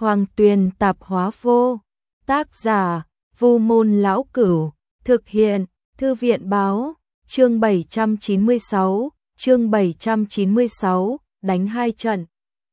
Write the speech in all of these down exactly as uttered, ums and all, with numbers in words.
Hoàng Tuyền Tạp Hóa Vô. Tác giả: Vu Môn Lão Cửu. Thực hiện: Thư viện Báo. Chương bảy trăm chín mươi sáu, chương bảy trăm chín mươi sáu, đánh hai trận.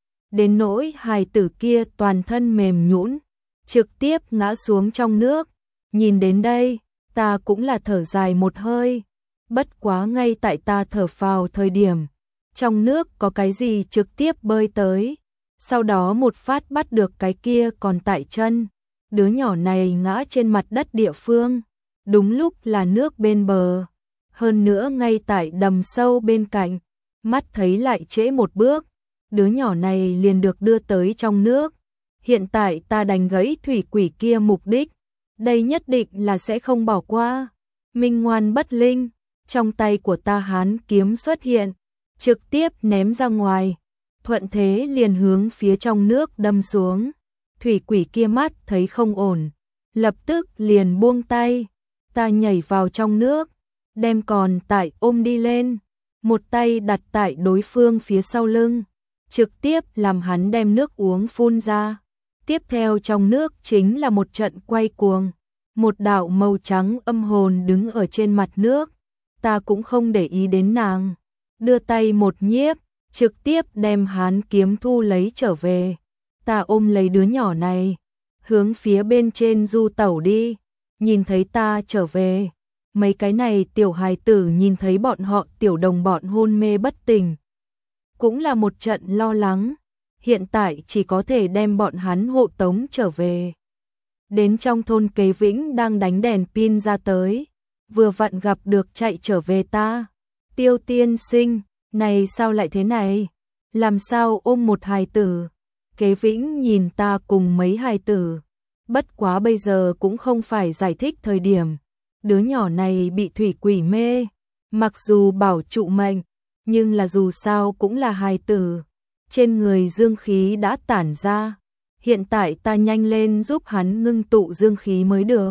Đến nỗi hài tử kia toàn thân mềm nhũn, trực tiếp ngã xuống trong nước. Nhìn đến đây, ta cũng là thở dài một hơi. Bất quá ngay tại ta thở phào thời điểm, trong nước có cái gì trực tiếp bơi tới, sau đó một phát bắt được cái kia còn tại chân. Đứa nhỏ này ngã trên mặt đất địa phương, đúng lúc là nước bên bờ, hơn nữa ngay tại đầm sâu bên cạnh. Mắt thấy lại trễ một bước, đứa nhỏ này liền được đưa tới trong nước. Hiện tại ta đánh gãy thủy quỷ kia mục đích, đây nhất định là sẽ không bỏ qua. Minh ngoan bất linh, trong tay của ta hán kiếm xuất hiện, trực tiếp ném ra ngoài, thuận thế liền hướng phía trong nước đâm xuống. Thủy quỷ kia mắt thấy không ổn, lập tức liền buông tay. Ta nhảy vào trong nước, đem còn tại ôm đi lên, một tay đặt tại đối phương phía sau lưng, trực tiếp làm hắn đem nước uống phun ra. Tiếp theo trong nước chính là một trận quay cuồng, một đạo màu trắng âm hồn đứng ở trên mặt nước. Ta cũng không để ý đến nàng, đưa tay một nhiếp, trực tiếp đem hán kiếm thu lấy trở về. Ta ôm lấy đứa nhỏ này, hướng phía bên trên du tẩu đi. Nhìn thấy ta trở về, mấy cái này tiểu hài tử nhìn thấy bọn họ tiểu đồng bọn hôn mê bất tỉnh, cũng là một trận lo lắng. Hiện tại chỉ có thể đem bọn hắn hộ tống trở về. Đến trong thôn Kế Vĩnh đang đánh đèn pin ra tới, vừa vặn gặp được chạy trở về ta. Tiêu tiên sinh, này sao lại thế này? Làm sao ôm một hài tử? Kế Vĩnh nhìn ta cùng mấy hài tử. Bất quá bây giờ cũng không phải giải thích thời điểm. Đứa nhỏ này bị thủy quỷ mê, mặc dù bảo trụ mệnh, nhưng là dù sao cũng là hài tử. Trên người dương khí đã tản ra, hiện tại ta nhanh lên giúp hắn ngưng tụ dương khí mới được.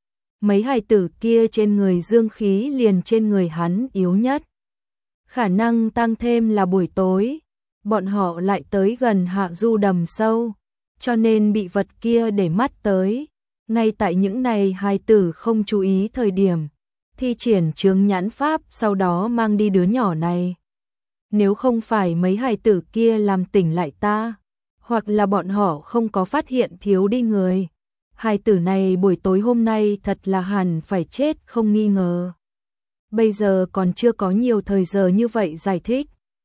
Mấy hài tử kia trên người dương khí liền trên người hắn yếu nhất. Khả năng tăng thêm là buổi tối, bọn họ lại tới gần hạ du đầm sâu, cho nên bị vật kia để mắt tới. Ngay tại những này hài tử không chú ý thời điểm, thi triển chướng nhãn pháp sau đó mang đi đứa nhỏ này. Nếu không phải mấy hài tử kia làm tỉnh lại ta, hoặc là bọn họ không có phát hiện thiếu đi người, hài tử này buổi tối hôm nay thật là hẳn phải chết không nghi ngờ. Bây giờ còn chưa có nhiều thời giờ như vậy giải thích.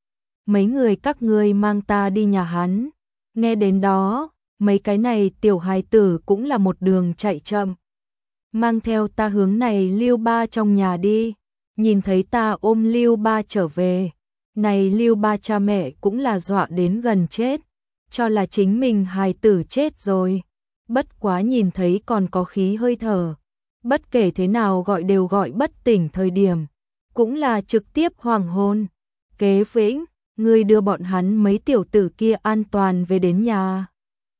Mấy người các ngươi mang ta đi nhà hắn. Nghe đến đó, mấy cái này tiểu hài tử cũng là một đường chạy chậm. Mang theo ta hướng này Lưu Ba trong nhà đi. Nhìn thấy ta ôm Lưu Ba trở về, này Lưu Ba cha mẹ cũng là dọa đến gần chết, cho là chính mình hài tử chết rồi. Bất quá nhìn thấy còn có khí hơi thở, bất kể thế nào gọi đều gọi bất tỉnh thời điểm, cũng là trực tiếp hoàng hôn. Kế Vĩnh, ngươi đưa bọn hắn mấy tiểu tử kia an toàn về đến nhà,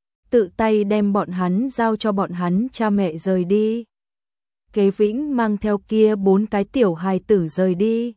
tự tay đem bọn hắn giao cho bọn hắn cha mẹ rời đi. Kế Vĩnh mang theo kia bốn cái tiểu hài tử rời đi.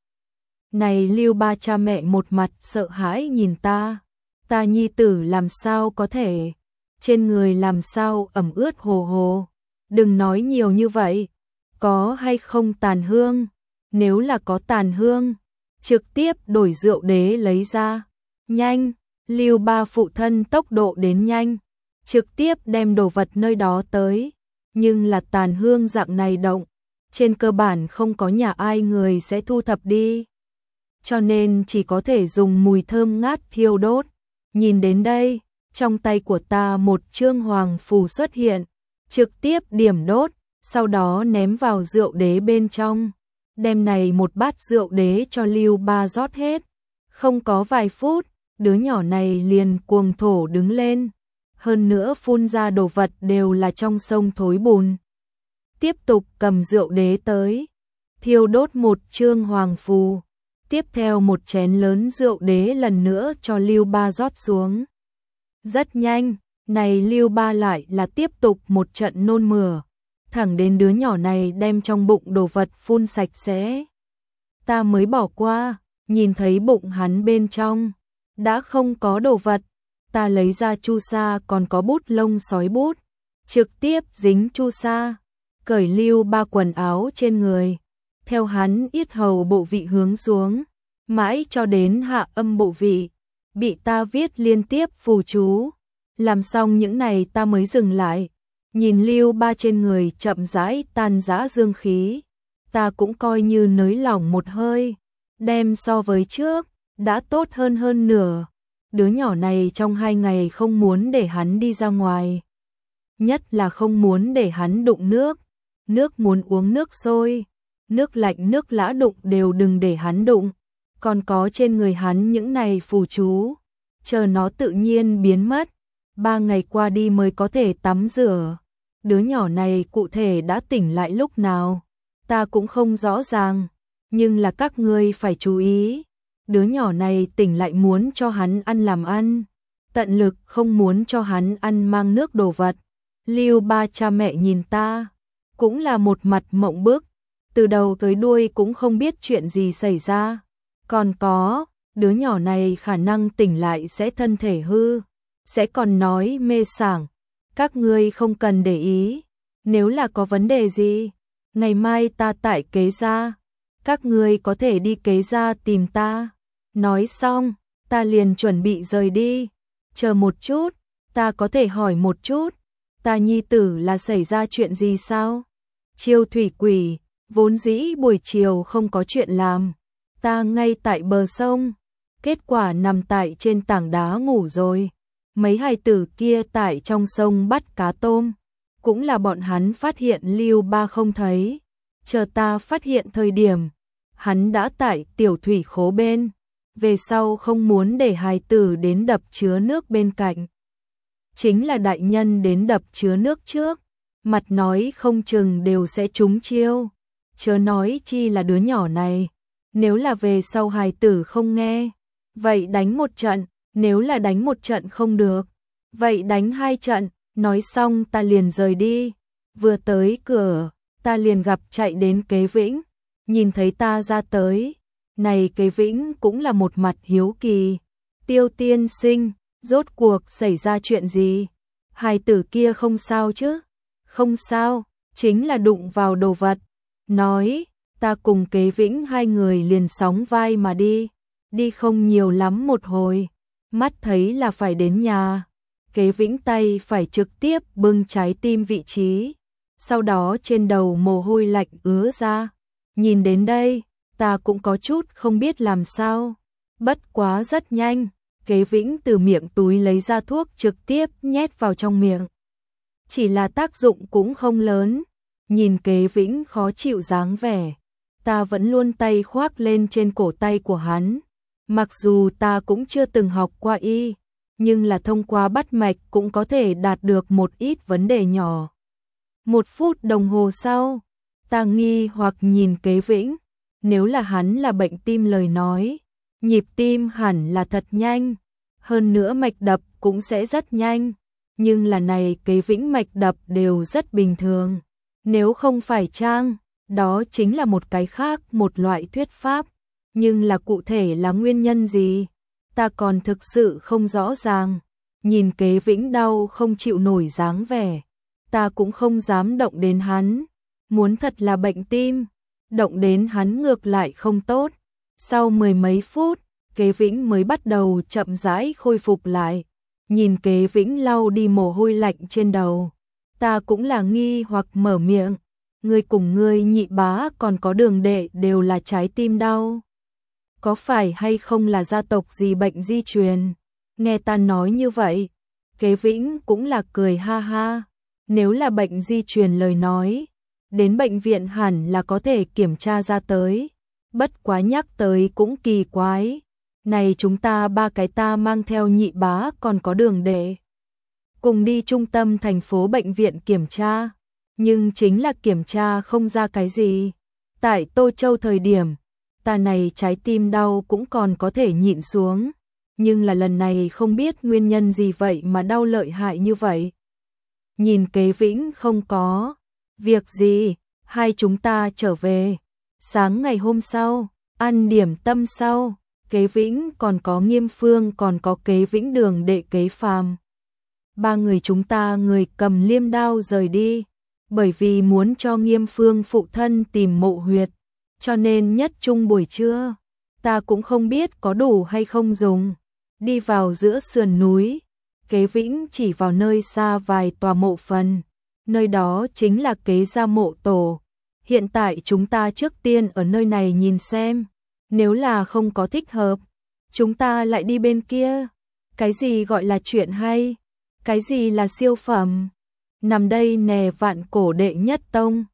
Này Lưu Ba cha mẹ một mặt sợ hãi nhìn ta. Ta nhi tử làm sao có thể, trên người làm sao ẩm ướt hồ hồ. Đừng nói nhiều như vậy, có hay không tàn hương? Nếu là có tàn hương, trực tiếp đổi rượu đế lấy ra. Nhanh, Lưu Ba phụ thân tốc độ đến nhanh, trực tiếp đem đồ vật nơi đó tới. Nhưng là tàn hương dạng này động, trên cơ bản không có nhà ai người sẽ thu thập đi, cho nên chỉ có thể dùng mùi thơm ngát thiêu đốt. Nhìn đến đây, trong tay của ta một chương hoàng phù xuất hiện, trực tiếp điểm đốt, sau đó ném vào rượu đế bên trong. Đem này một bát rượu đế cho Lưu Ba rót hết. Không có vài phút, đứa nhỏ này liền cuồng thổ đứng lên. Hơn nữa phun ra đồ vật đều là trong sông thối bùn. Tiếp tục cầm rượu đế tới, thiêu đốt một chương hoàng phù. Tiếp theo một chén lớn rượu đế lần nữa cho Lưu Ba rót xuống. Rất nhanh, này Lưu Ba lại là tiếp tục một trận nôn mửa, thẳng đến đứa nhỏ này đem trong bụng đồ vật phun sạch sẽ. Ta mới bỏ qua, nhìn thấy bụng hắn bên trong đã không có đồ vật, ta lấy ra chu sa còn có bút lông sói bút, trực tiếp dính chu sa, cởi Lưu Ba quần áo trên người, theo hắn yết hầu bộ vị hướng xuống, mãi cho đến hạ âm bộ vị, bị ta viết liên tiếp phù chú. Làm xong những này ta mới dừng lại, nhìn Lưu Ba trên người chậm rãi tan rã dương khí, ta cũng coi như nới lỏng một hơi, đem so với trước, đã tốt hơn hơn nửa. Đứa nhỏ này trong hai ngày không muốn để hắn đi ra ngoài, nhất là không muốn để hắn đụng nước, nước muốn uống nước sôi, nước lạnh nước lã đụng đều đừng để hắn đụng, còn có trên người hắn những này phù chú, chờ nó tự nhiên biến mất, ba ngày qua đi mới có thể tắm rửa. Đứa nhỏ này cụ thể đã tỉnh lại lúc nào, ta cũng không rõ ràng, nhưng là các ngươi phải chú ý, đứa nhỏ này tỉnh lại muốn cho hắn ăn làm ăn, tận lực không muốn cho hắn ăn mang nước đồ vật. Lưu Ba cha mẹ nhìn ta, cũng là một mặt mộng bức, từ đầu tới đuôi cũng không biết chuyện gì xảy ra. Còn có, đứa nhỏ này khả năng tỉnh lại sẽ thân thể hư, sẽ còn nói mê sảng, các ngươi không cần để ý, nếu là có vấn đề gì, ngày mai ta tại kế gia, các ngươi có thể đi kế gia tìm ta. Nói xong, ta liền chuẩn bị rời đi, chờ một chút, ta có thể hỏi một chút, ta nhi tử là xảy ra chuyện gì sao? Chiêu thủy quỷ, vốn dĩ buổi chiều không có chuyện làm, ta ngay tại bờ sông, kết quả nằm tại trên tảng đá ngủ rồi. Mấy hài tử kia tại trong sông bắt cá tôm, cũng là bọn hắn phát hiện Lưu Ba không thấy, chờ ta phát hiện thời điểm, hắn đã tại tiểu thủy khố bên, về sau không muốn để hài tử đến đập chứa nước bên cạnh. Chính là đại nhân đến đập chứa nước trước, mặt nói không chừng đều sẽ trúng chiêu, chớ nói chi là đứa nhỏ này, nếu là về sau hài tử không nghe, vậy đánh một trận, nếu là đánh một trận không được, vậy đánh hai trận. Nói xong ta liền rời đi, vừa tới cửa, ta liền gặp chạy đến Kế Vĩnh, nhìn thấy ta ra tới, này Kế Vĩnh cũng là một mặt hiếu kỳ, Tiêu tiên sinh, rốt cuộc xảy ra chuyện gì? Hài tử kia không sao chứ? Không sao, chính là đụng vào đồ vật. Nói, ta cùng Kế Vĩnh hai người liền sóng vai mà đi, đi không nhiều lắm một hồi, mắt thấy là phải đến nhà. Kế Vĩnh tay phải trực tiếp bưng trái tim vị trí, sau đó trên đầu mồ hôi lạnh ứa ra. Nhìn đến đây, ta cũng có chút không biết làm sao, bất quá rất nhanh, Kế Vĩnh từ miệng túi lấy ra thuốc trực tiếp nhét vào trong miệng. Chỉ là tác dụng cũng không lớn, nhìn Kế Vĩnh khó chịu dáng vẻ, ta vẫn luôn tay khoác lên trên cổ tay của hắn, mặc dù ta cũng chưa từng học qua y, nhưng là thông qua bắt mạch cũng có thể đạt được một ít vấn đề nhỏ. Một phút đồng hồ sau, ta nghi hoặc nhìn Kế Vĩnh, nếu là hắn là bệnh tim lời nói, nhịp tim hẳn là thật nhanh, hơn nữa mạch đập cũng sẽ rất nhanh, nhưng là này Kế Vĩnh mạch đập đều rất bình thường, nếu không phải trang, đó chính là một cái khác, một loại thuyết pháp, nhưng là cụ thể là nguyên nhân gì? Ta còn thực sự không rõ ràng, nhìn Kế Vĩnh đau không chịu nổi dáng vẻ, ta cũng không dám động đến hắn, muốn thật là bệnh tim, động đến hắn ngược lại không tốt. Sau mười mấy phút, Kế Vĩnh mới bắt đầu chậm rãi khôi phục lại, nhìn Kế Vĩnh lau đi mồ hôi lạnh trên đầu, ta cũng là nghi hoặc mở miệng, ngươi cùng ngươi nhị bá còn có Đường đệ đều là trái tim đau. Có phải hay không là gia tộc gì bệnh di truyền? Nghe ta nói như vậy, Kế Vĩnh cũng là cười ha ha, nếu là bệnh di truyền lời nói, đến bệnh viện hẳn là có thể kiểm tra ra tới, bất quá nhắc tới cũng kỳ quái, này chúng ta ba cái ta mang theo nhị bá còn có Đường đệ, cùng đi trung tâm thành phố bệnh viện kiểm tra, nhưng chính là kiểm tra không ra cái gì, tại Tô Châu thời điểm, ta này trái tim đau cũng còn có thể nhịn xuống, nhưng là lần này không biết nguyên nhân gì vậy mà đau lợi hại như vậy. Nhìn Kế Vĩnh không có việc gì, hai chúng ta trở về. Sáng ngày hôm sau, ăn điểm tâm sau, Kế Vĩnh, còn có Nghiêm Phương, còn có Kế Vĩnh Đường đệ Kế Phàm. Ba người chúng ta người cầm liêm đao rời đi, bởi vì muốn cho Nghiêm Phương phụ thân tìm mộ huyệt, cho nên nhất trung buổi trưa, ta cũng không biết có đủ hay không dùng. Đi vào giữa sườn núi, Kế Vĩnh chỉ vào nơi xa vài tòa mộ phần, nơi đó chính là Kế gia mộ tổ. Hiện tại chúng ta trước tiên ở nơi này nhìn xem, nếu là không có thích hợp, chúng ta lại đi bên kia. Cái gì gọi là chuyện hay? Cái gì là siêu phẩm? Nằm đây nè, vạn cổ đệ nhất tông.